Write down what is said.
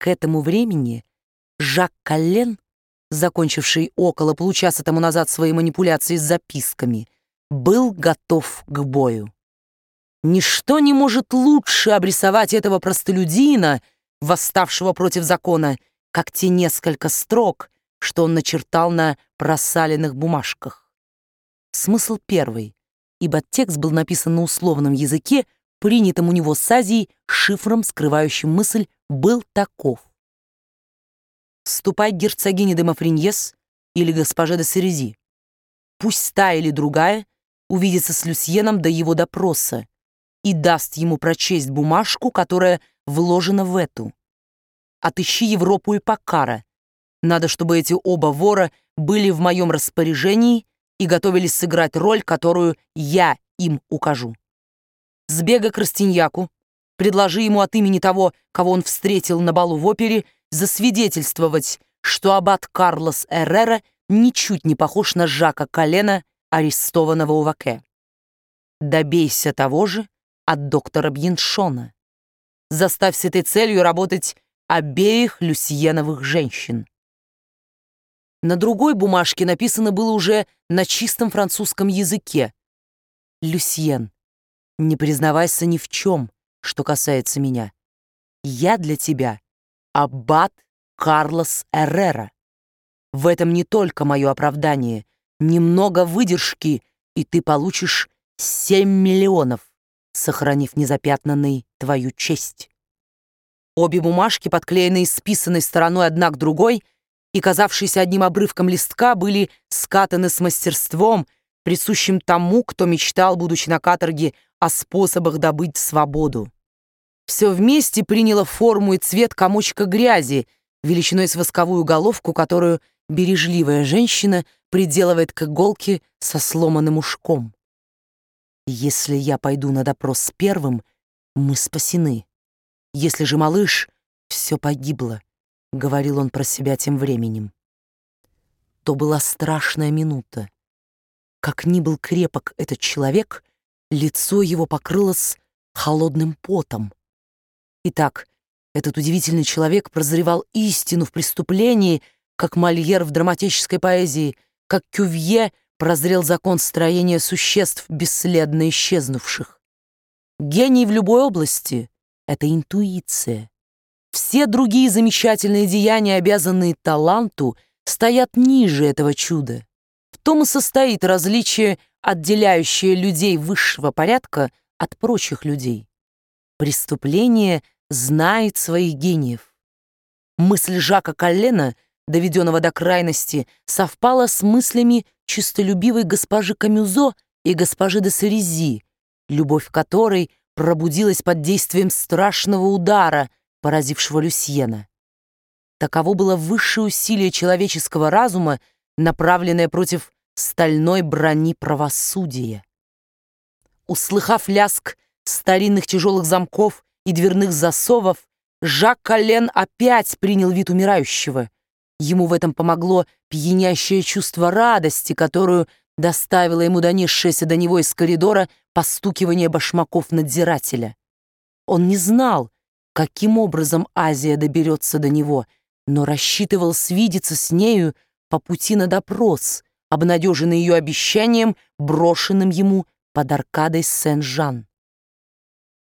К этому времени Жак Коллен, закончивший около получаса тому назад свои манипуляции с записками, был готов к бою. Ничто не может лучше обрисовать этого простолюдина, восставшего против закона, как те несколько строк, что он начертал на просаленных бумажках. Смысл первый, ибо текст был написан на условном языке, принятым у него с Азии шифром, скрывающим мысль, был таков. «Ступай к герцогине де Мафриньес или госпоже де Серези. Пусть та или другая увидится с Люсьеном до его допроса и даст ему прочесть бумажку, которая вложена в эту. Отыщи Европу и Паккара. Надо, чтобы эти оба вора были в моем распоряжении и готовились сыграть роль, которую я им укажу. Сбегай к Растиньяку, предложи ему от имени того, кого он встретил на балу в опере, засвидетельствовать, что аббат Карлос Эррера ничуть не похож на Жака Коллена, арестованного у Ваке. Добейся того же от доктора Бьеншона. Заставь с этой целью работать обеих люсьеновых женщин». На другой бумажке написано было уже на чистом французском языке: «Люсьен, не признавайся ни в чем, что касается меня. Я для тебя аббат Карлос Эррера. В этом не только мое оправдание, немного выдержки, и ты получишь 7 миллионов, сохранив незапятнанной твою честь». Обе бумажки, подклеенные списанной стороной одна к другой и казавшиеся одним обрывком листка, были скатаны с мастерством, присущим тому, кто мечтал, будучи на каторге, о способах добыть свободу. Все вместе приняло форму и цвет комочка грязи, величиной с восковую головку, которую бережливая женщина приделывает к иголке со сломанным ушком. «Если я пойду на допрос первым, мы спасены. Если же малыш, все погибло», — говорил он про себя тем временем. То была страшная минута. Как ни был крепок этот человек, лицо его покрылось холодным потом. Итак, этот удивительный человек прозревал истину в преступлении, как Мольер в драматической поэзии, как Кювье прозрел закон строения существ, бесследно исчезнувших. Гений в любой области — это интуиция. Все другие замечательные деяния, обязанные таланту, стоят ниже этого чуда. В том и состоит различие, отделяющее людей высшего порядка от прочих людей. Преступление знает своих гениев. Мысль Жака Коллена, доведенного до крайности, совпала с мыслями честолюбивой госпожи Камюзо и госпожи де Серези, любовь которой пробудилась под действием страшного удара, поразившего Люсьена. Таково было высшее усилие человеческого разума, направленное против стальной брони правосудия. Услыхав лязг старинных тяжелых замков и дверных засовов, Жак Коллен опять принял вид умирающего. Ему в этом помогло пьянящее чувство радости, которую доставило ему донесшееся до него из коридора постукивание башмаков надзирателя. Он не знал, каким образом Азия доберется до него, но рассчитывал свидеться с нею по пути на допрос, обнадеженный ее обещанием, брошенным ему под аркадой Сен-Жан.